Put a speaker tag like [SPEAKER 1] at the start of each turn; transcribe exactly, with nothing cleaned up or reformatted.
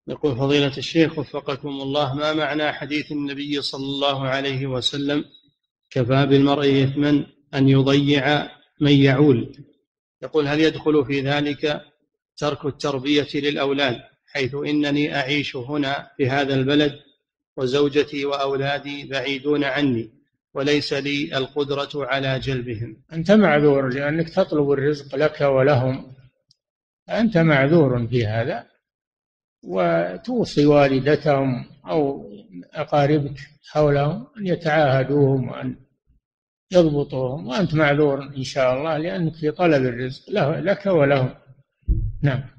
[SPEAKER 1] يقول فضيلة الشيخ وفقكم الله، ما معنى حديث النبي صلى الله عليه وسلم: كفى بالمرء إثما أن يضيع من يعول؟ يقول هل يدخل في ذلك ترك التربية للأولاد، حيث إنني أعيش هنا في هذا البلد وزوجتي وأولادي بعيدون عني وليس لي القدرة على جلبهم؟
[SPEAKER 2] أنت معذور لأنك تطلب الرزق لك ولهم، أنت معذور في هذا، وتوصي والدتهم أو أقاربك حولهم أن يتعاهدوهم وأن يضبطوهم، وأنت معذور إن شاء الله لأنك في طلب الرزق لك ولهم. نعم.